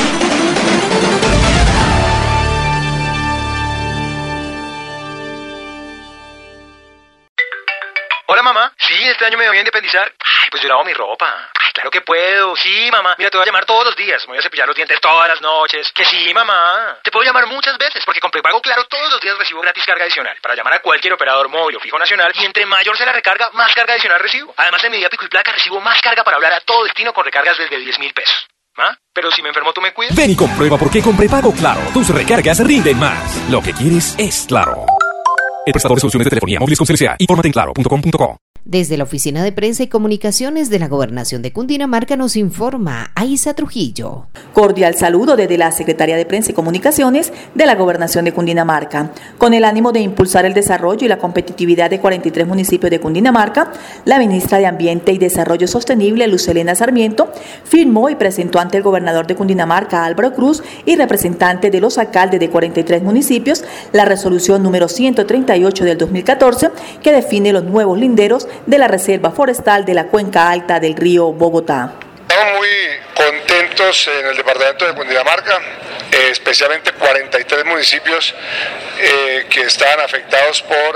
Hola, mamá. Sí, este año me voy a independizar. Ay, pues yo lavo mi ropa. Ay, claro que puedo. Sí, mamá. Mira, te voy a llamar todos los días. Me voy a cepillar los dientes todas las noches. Que sí, mamá. Te puedo llamar muchas veces porque con prepago Claro todos los días recibo gratis carga adicional para llamar a cualquier operador móvil o fijo nacional, y entre mayor sea la recarga, más carga adicional recibo. Además, en mi día pico y placa recibo más carga para hablar a todo destino con recargas desde 10.000 pesos. ¿Ah? Pero si me enfermo, ¿tú me cuidas? Ven y comprueba por qué con prepago Claro tus recargas rinden más. Lo que quieres es Claro. El prestador de soluciones de telefonía móviles con CLCA. Infórmate en claro.com.co. Desde la Oficina de Prensa y Comunicaciones de la Gobernación de Cundinamarca nos informa Aiza Trujillo. Cordial saludo desde la Secretaría de Prensa y Comunicaciones de la Gobernación de Cundinamarca. Con el ánimo de impulsar el desarrollo y la competitividad de 43 municipios de Cundinamarca, la ministra de Ambiente y Desarrollo Sostenible, Luz Helena Sarmiento, firmó y presentó ante el gobernador de Cundinamarca, Álvaro Cruz, y representantes de los alcaldes de 43 municipios, la resolución número 138 del 2014, que define los nuevos linderos de la Reserva Forestal de la Cuenca Alta del río Bogotá. Estamos muy contentos en el departamento de Cundinamarca, especialmente 43 municipios que estaban afectados por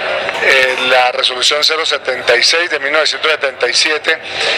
la resolución 076 de 1977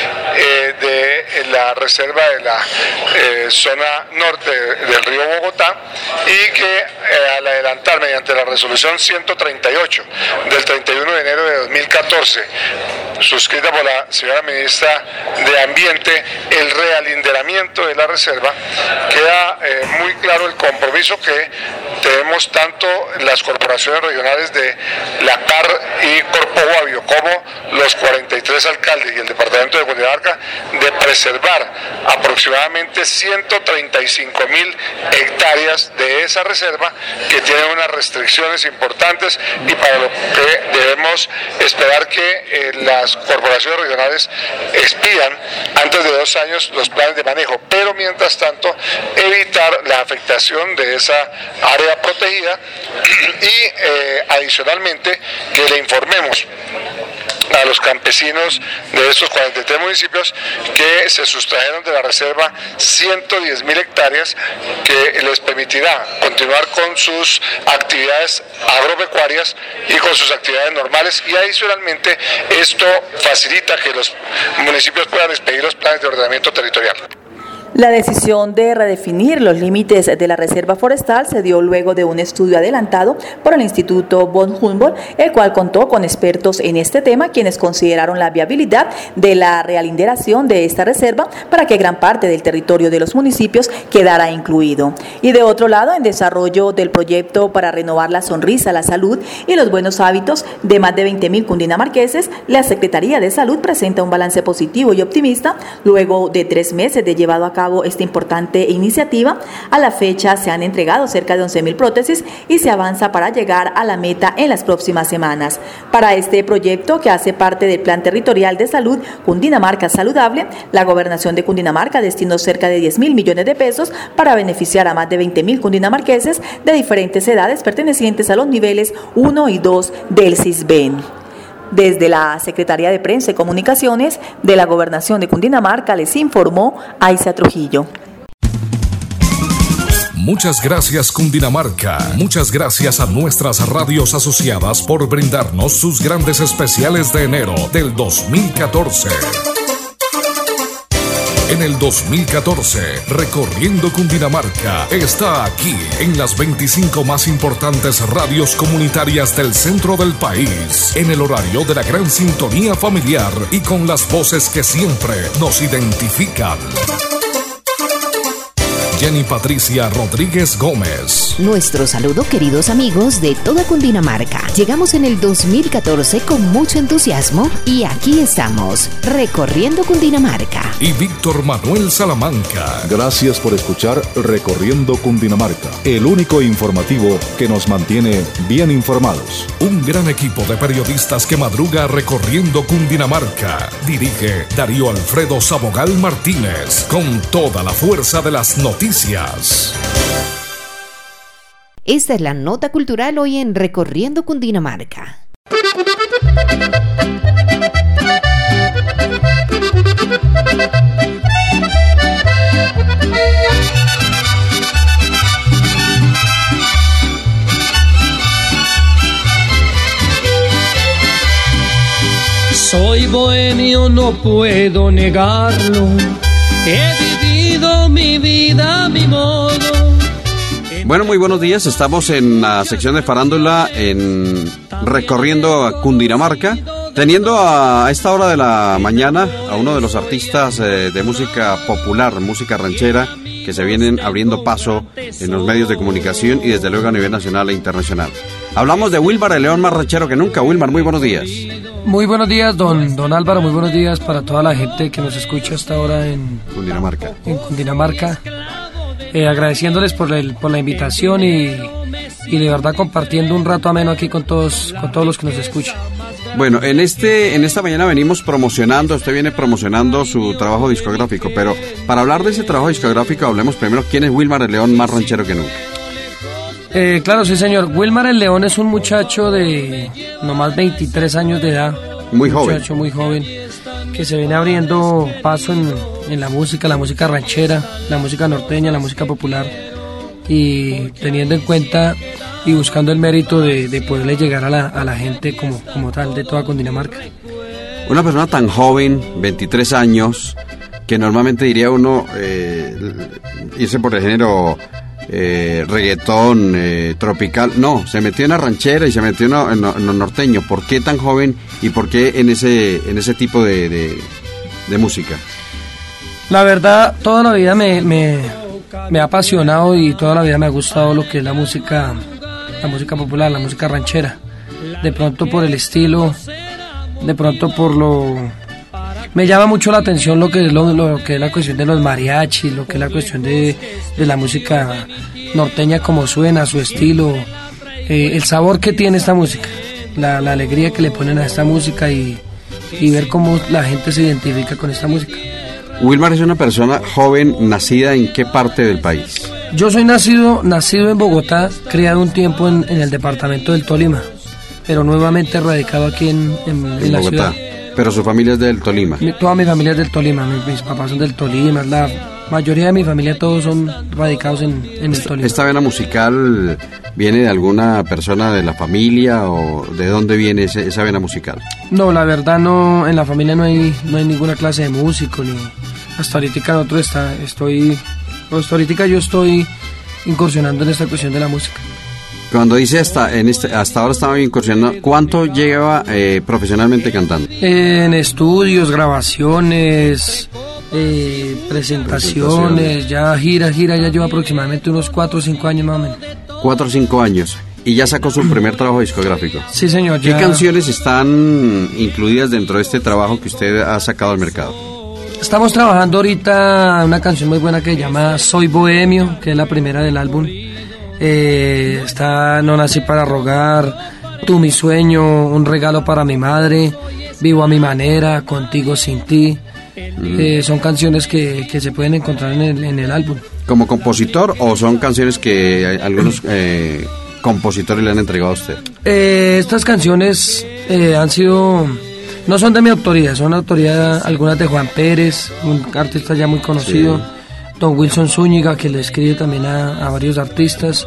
de la reserva de la zona norte del río Bogotá, y que al adelantar mediante la resolución 138 del 31 de enero de 2014, suscrita por la señora ministra de Ambiente, el realinderamiento de la reserva, queda muy claro el compromiso que tenemos tanto las corporaciones regionales de la CAR y Corpo Guavio como los 43 alcaldes y el departamento de Cundinamarca de preservar aproximadamente 135.000 hectáreas de esa reserva, que tiene unas restricciones importantes y para lo que debemos esperar que las corporaciones regionales expidan antes de 2 años los planes de manejo, pero mientras tanto evitar la afectación de esa área protegida y adicionalmente que le informemos a los campesinos de estos 43 municipios que se sustrajeron de la reserva 110.000 hectáreas, que les permitirá continuar con sus actividades agropecuarias y con sus actividades normales, y adicionalmente esto facilita que los municipios puedan expedir los planes de ordenamiento territorial. La decisión de redefinir los límites de la reserva forestal se dio luego de un estudio adelantado por el Instituto von Humboldt, el cual contó con expertos en este tema, quienes consideraron la viabilidad de la realinderación de esta reserva para que gran parte del territorio de los municipios quedara incluido. Y de otro lado, en desarrollo del proyecto para renovar la sonrisa, la salud y los buenos hábitos de más de 20.000 cundinamarqueses, la Secretaría de Salud presenta un balance positivo y optimista luego de 3 meses de llevado a cabo esta importante iniciativa. A la fecha se han entregado cerca de 11.000 prótesis y se avanza para llegar a la meta en las próximas semanas. Para este proyecto, que hace parte del Plan Territorial de Salud Cundinamarca Saludable, la Gobernación de Cundinamarca destinó cerca de 10.000 millones de pesos para beneficiar a más de 20.000 cundinamarqueses de diferentes edades pertenecientes a los niveles 1 y 2 del CISBEN. Desde la Secretaría de Prensa y Comunicaciones de la Gobernación de Cundinamarca les informó Aiza Trujillo. Muchas gracias, Cundinamarca. Muchas gracias a nuestras radios asociadas por brindarnos sus grandes especiales de enero del 2014. En el 2014, Recorriendo Cundinamarca está aquí en las 25 más importantes radios comunitarias del centro del país, en el horario de la gran sintonía familiar y con las voces que siempre nos identifican. Jenny Patricia Rodríguez Gómez. Nuestro saludo, queridos amigos de toda Cundinamarca. Llegamos en el 2014 con mucho entusiasmo y aquí estamos, recorriendo Cundinamarca. Y Víctor Manuel Salamanca. Gracias por escuchar Recorriendo Cundinamarca, el único informativo que nos mantiene bien informados. Un gran equipo de periodistas que madruga recorriendo Cundinamarca. Dirige Darío Alfredo Sabogal Martínez, con toda la fuerza de las noticias. Esta es la nota cultural hoy en Recorriendo Cundinamarca. Soy bohemio, no puedo negarlo. He vivido mi vida a mi modo. Bueno, muy buenos días. Estamos en la sección de farándula en Recorriendo a Cundinamarca, teniendo a esta hora de la mañana a uno de los artistas de música popular, música ranchera, que se vienen abriendo paso en los medios de comunicación y desde luego a nivel nacional e internacional. Hablamos de Wilmar, el león más ranchero que nunca. Wilmar, muy buenos días. Muy buenos días, don Álvaro, muy buenos días para toda la gente que nos escucha hasta ahora en Cundinamarca. Agradeciéndoles por la invitación y de verdad compartiendo un rato ameno aquí con todos los que nos escuchan. Bueno, en esta mañana venimos promocionando, usted viene promocionando su trabajo discográfico, pero para hablar de ese trabajo discográfico hablemos primero quién es Wilmar el León, más ranchero que nunca. Claro, sí señor, Wilmar el León es un muchacho de nomás 23 años de edad. Muy joven. Muchacho muy joven, que se viene abriendo paso en la música ranchera, la música norteña, la música popular, y teniendo en cuenta y buscando el mérito de poderle llegar a la gente como tal de toda Cundinamarca. Una persona tan joven, 23 años, que normalmente diría uno irse por el género reggaetón, tropical, no, se metió en la ranchera y se metió en lo norteño. ¿Por qué tan joven y por qué en ese tipo de música? La verdad, toda la vida me ha apasionado y toda la vida me ha gustado lo que es la música popular, la música ranchera. De pronto por el estilo, de pronto me llama mucho la atención lo que es la cuestión de los mariachis, lo que es la cuestión de la música norteña, como suena, su estilo, el sabor que tiene esta música, la alegría que le ponen a esta música y ver cómo la gente se identifica con esta música. Wilmar es una persona joven, nacida ¿en qué parte del país? Yo soy nacido en Bogotá, criado un tiempo en el departamento del Tolima, pero nuevamente radicado aquí en la Bogotá. ciudad. Pero su familia es del Tolima. Toda mi familia es del Tolima, mis papás son del Tolima, la mayoría de mi familia todos son radicados en el Tolima. ¿Esta vena musical viene de alguna persona de la familia o de dónde viene esa vena musical? No, la verdad no, en la familia no hay ninguna clase de músico, ni hasta ahorita yo estoy incursionando en esta cuestión de la música. Cuando dice hasta ahora estaba incursionando, ¿cuánto lleva profesionalmente cantando? En estudios, grabaciones, presentaciones, ya gira, ya lleva aproximadamente unos 4 o 5 años más o menos. 4 o 5 años. ¿Y ya sacó su primer trabajo discográfico? Sí, señor. ¿Qué canciones están incluidas dentro de este trabajo que usted ha sacado al mercado? Estamos trabajando ahorita una canción muy buena que se llama Soy Bohemio, que es la primera del álbum. Está No Nací para Rogar, Tú mi sueño, Un regalo para mi madre, Vivo a mi manera, Contigo sin ti. Son canciones que se pueden encontrar en el álbum. ¿Como compositor o son canciones que algunos compositores le han entregado a usted? Estas canciones no son de mi autoría, son autoría algunas de Juan Pérez, un artista ya muy conocido. Sí. Don Wilson Zúñiga, que le escribe también a varios artistas.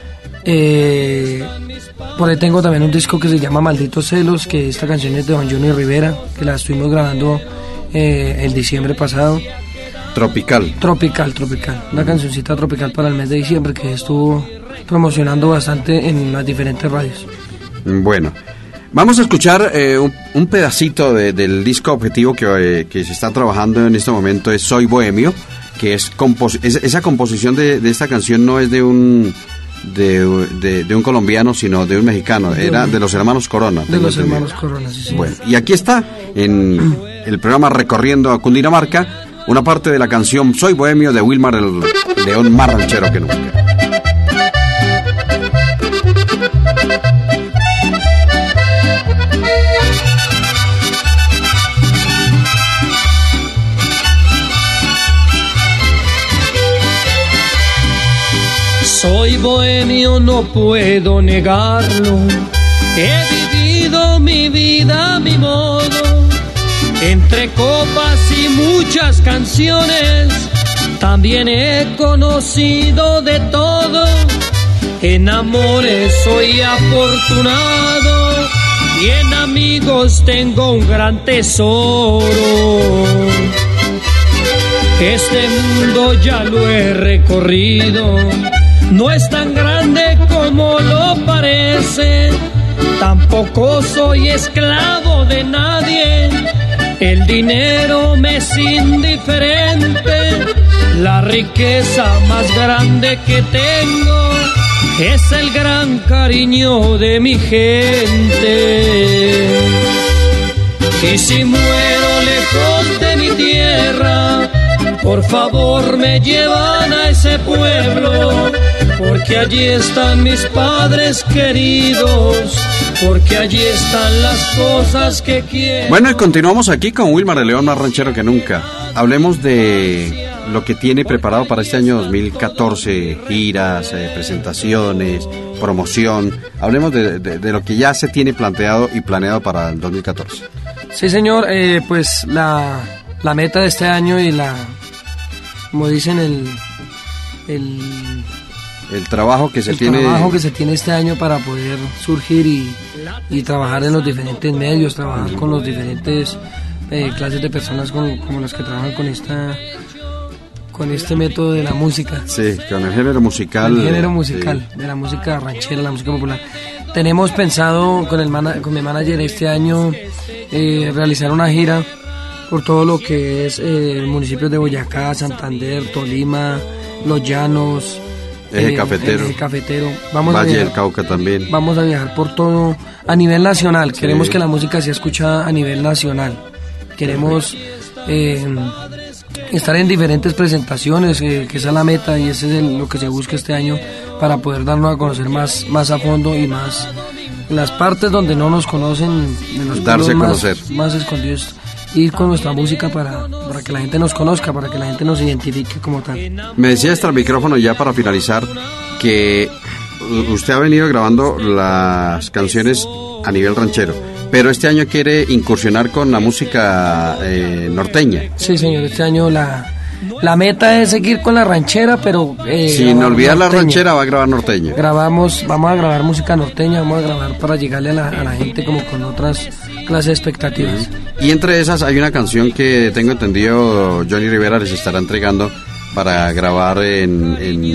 Por ahí tengo también un disco que se llama Malditos Celos, que esta canción es de Don Johnny Rivera, que la estuvimos grabando el diciembre pasado. Tropical. Una cancioncita tropical para el mes de diciembre que estuvo promocionando bastante en las diferentes radios. Bueno, vamos a escuchar un pedacito del disco objetivo que se está trabajando en este momento, es Soy Bohemio, que es esa composición de esta canción no es de un colombiano, sino de un mexicano, era de los hermanos Corona. De los hermanos Corona, sí. Bueno, y aquí está, en el programa Recorriendo a Cundinamarca, una parte de la canción Soy Bohemio de Wilmar el León, más ranchero que nunca. Soy bohemio, no puedo negarlo. He vivido mi vida a mi modo, entre copas y muchas canciones. También he conocido de todo. En amores soy afortunado y en amigos tengo un gran tesoro. Este mundo ya lo he recorrido. No es tan grande como lo parece, tampoco soy esclavo de nadie. El dinero me es indiferente, la riqueza más grande que tengo es el gran cariño de mi gente. Y si muero lejos de mi tierra, por favor me llevan a ese pueblo, porque allí están mis padres queridos, porque allí están las cosas que quiero. Bueno, y continuamos aquí con Wilmar el León, más ranchero que nunca. Hablemos de lo que tiene preparado para este año 2014, giras, presentaciones, promoción. Hablemos de lo que ya se tiene planteado y planeado para el 2014. Sí, señor, pues la meta de este año y como dicen, el trabajo que se tiene... El trabajo que se tiene este año para poder surgir y trabajar en los diferentes medios, trabajar con los diferentes clases de personas como las que trabajan con este método de la música. Sí, con el género musical. El género musical, sí. De la música ranchera, la música popular. Tenemos pensado con mi manager este año realizar una gira por todo lo que es municipios de Boyacá, Santander, Tolima, Los Llanos, Eje Cafetero, Valle del Cauca también. Vamos a viajar por todo a nivel nacional. Sí. Queremos que la música sea escuchada a nivel nacional. Queremos estar en diferentes presentaciones, que esa es la meta y ese es lo que se busca este año para poder darnos a conocer más a fondo y más las partes donde no nos conocen, en los darse a conocer, más escondidos, ir con nuestra música para que la gente nos conozca, para que la gente nos identifique como tal. Me decía extra micrófono ya para finalizar que usted ha venido grabando las canciones a nivel ranchero, pero este año quiere incursionar con la música norteña. Sí, señor, este año la meta es seguir con la ranchera, pero sin olvidar norteña. La ranchera va a grabar norteña. Vamos a grabar música norteña, vamos a grabar para llegarle a la gente como con otras clases de expectativas. Y entre esas hay una canción que tengo entendido Johnny Rivera les estará entregando para grabar en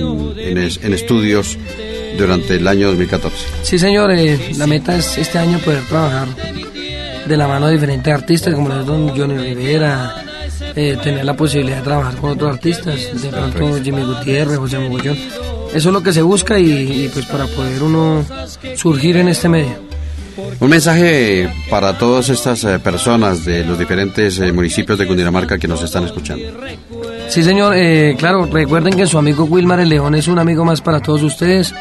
estudios durante el año 2014. Sí, señor, la meta es este año poder trabajar de la mano de diferentes artistas como los don Johnny Rivera, tener la posibilidad de trabajar con otros artistas, de pronto Jimmy Gutiérrez, José Mogollón. Eso es lo que se busca y pues para poder uno surgir en este medio. Un mensaje para todas estas personas de los diferentes municipios de Cundinamarca que nos están escuchando. Sí, señor, claro, recuerden que su amigo Wilmar el León es un amigo más para todos ustedes,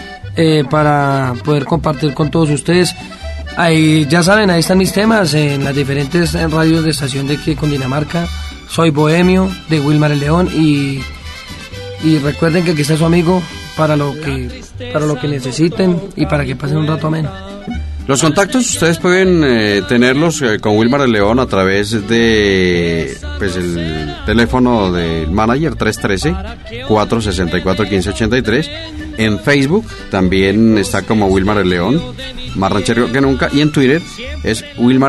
para poder compartir con todos ustedes. Ahí, ya saben, ahí están mis temas en las diferentes radios de estación de aquí de Cundinamarca. Soy Bohemio, de Wilmar el León, y recuerden que aquí está su amigo para lo que necesiten y para que pasen un rato ameno. Los contactos ustedes pueden tenerlos con Wilmar el León a través de el teléfono del manager 313-464-1583. En Facebook también está como Wilmar el León, más ranchero que nunca. Y en Twitter es Wilmar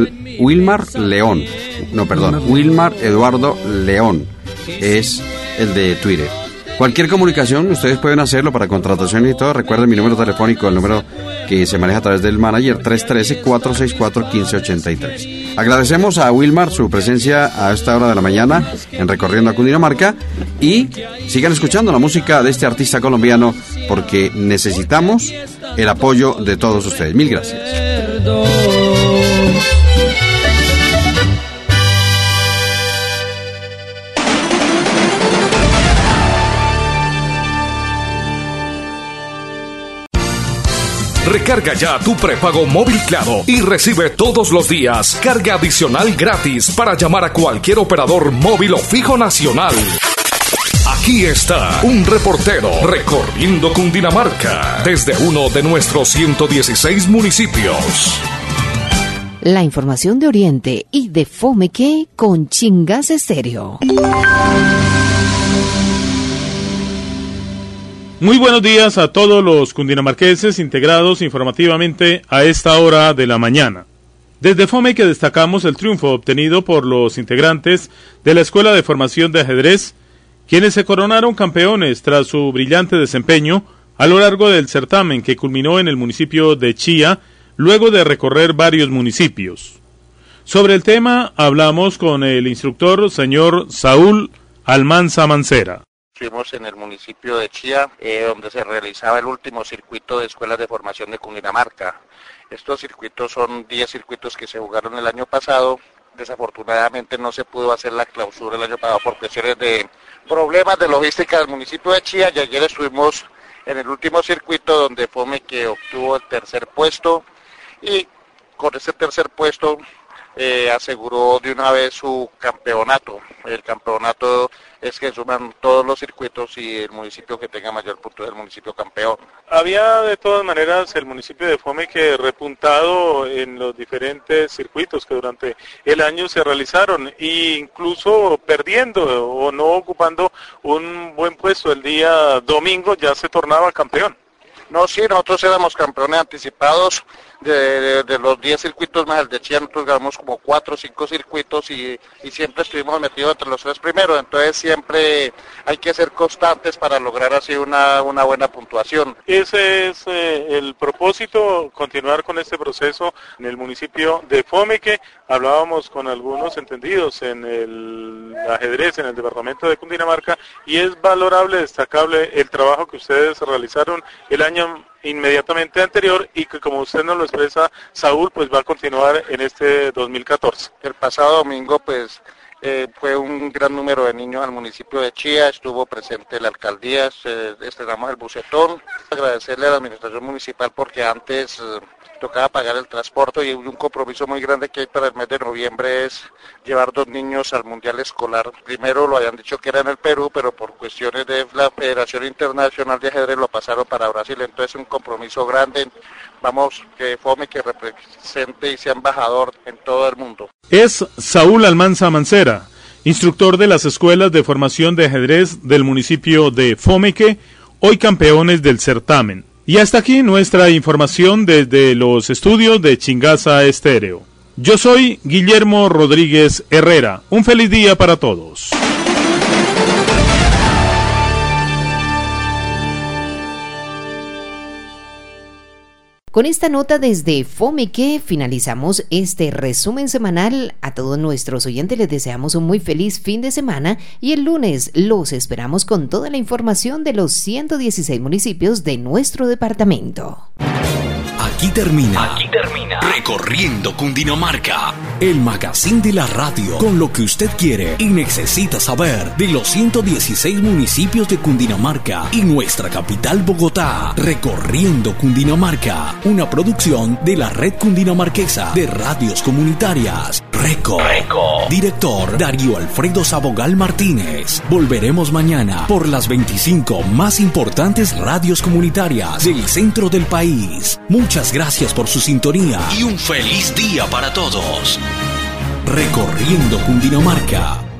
Eduardo León es el de Twitter. Cualquier comunicación ustedes pueden hacerlo para contrataciones y todo. Recuerden mi número telefónico, el número que se maneja a través del manager 313-464-1583. Agradecemos a Wilmar su presencia a esta hora de la mañana en Recorriendo a Cundinamarca y sigan escuchando la música de este artista colombiano porque necesitamos el apoyo de todos ustedes. Mil gracias. Recarga ya tu prepago móvil Claro y recibe todos los días carga adicional gratis para llamar a cualquier operador móvil o fijo nacional. Aquí está un reportero recorriendo Cundinamarca desde uno de nuestros 116 municipios. La información de Oriente y de Fomeque con Chingas Estéreo. Muy buenos días a todos los cundinamarqueses integrados informativamente a esta hora de la mañana. Desde Fomeque destacamos el triunfo obtenido por los integrantes de la Escuela de Formación de Ajedrez, quienes se coronaron campeones tras su brillante desempeño a lo largo del certamen que culminó en el municipio de Chía, luego de recorrer varios municipios. Sobre el tema hablamos con el instructor señor Saúl Almanza Mancera. Estuvimos en el municipio de Chía, donde se realizaba el último circuito de escuelas de formación de Cundinamarca. Estos circuitos son 10 circuitos que se jugaron el año pasado. Desafortunadamente no se pudo hacer la clausura el año pasado por cuestiones de problemas de logística del municipio de Chía, y ayer estuvimos en el último circuito donde Fomeque obtuvo el tercer puesto, y con ese tercer puesto aseguró de una vez su campeonato. El campeonato es que suman todos los circuitos y el municipio que tenga mayor punto es el municipio campeón. Había de todas maneras el municipio de Fomeque repuntado en los diferentes circuitos que durante el año se realizaron, e incluso perdiendo o no ocupando un buen puesto el día domingo ya se tornaba campeón. No, sí, nosotros éramos campeones anticipados de los 10 circuitos más el de Chía. Nosotros ganamos como 4 o 5 circuitos y siempre estuvimos metidos entre los 3 primeros, entonces siempre hay que ser constantes para lograr así una buena puntuación. Ese es el propósito, continuar con este proceso en el municipio de Fomeque. Hablábamos con algunos entendidos en el ajedrez en el departamento de Cundinamarca, y es valorable, destacable el trabajo que ustedes realizaron el año inmediatamente anterior, y que, como usted nos lo expresa, Saúl, pues va a continuar en este 2014. El pasado domingo pues fue un gran número de niños al municipio de Chía, estuvo presente la alcaldía, estrenamos el bucetón. Agradecerle a la administración municipal porque antes tocaba pagar el transporte, y un compromiso muy grande que hay para el mes de noviembre es llevar 2 niños al mundial escolar. Primero lo habían dicho que era en el Perú, pero por cuestiones de la Federación Internacional de Ajedrez lo pasaron para Brasil, entonces un compromiso grande. Vamos, que Fomeque represente y sea embajador en todo el mundo. Es Saúl Almanza Mancera, instructor de las escuelas de formación de ajedrez del municipio de Fomeque, hoy campeones del certamen. Y hasta aquí nuestra información desde los estudios de Chingaza Estéreo. Yo soy Guillermo Rodríguez Herrera. Un feliz día para todos. Con esta nota desde Fomeque finalizamos este resumen semanal. A todos nuestros oyentes les deseamos un muy feliz fin de semana, y el lunes los esperamos con toda la información de los 116 municipios de nuestro departamento. Aquí termina Recorriendo Cundinamarca, el magazine de la radio, con lo que usted quiere y necesita saber de los 116 municipios de Cundinamarca y nuestra capital Bogotá. Recorriendo Cundinamarca, una producción de la Red Cundinamarquesa de Radios Comunitarias, RECO. Director Darío Alfredo Sabogal Martínez. Volveremos mañana por las 25 más importantes radios comunitarias del centro del país. Muchas gracias por su sintonía y un feliz día para todos. Recorriendo Cundinamarca.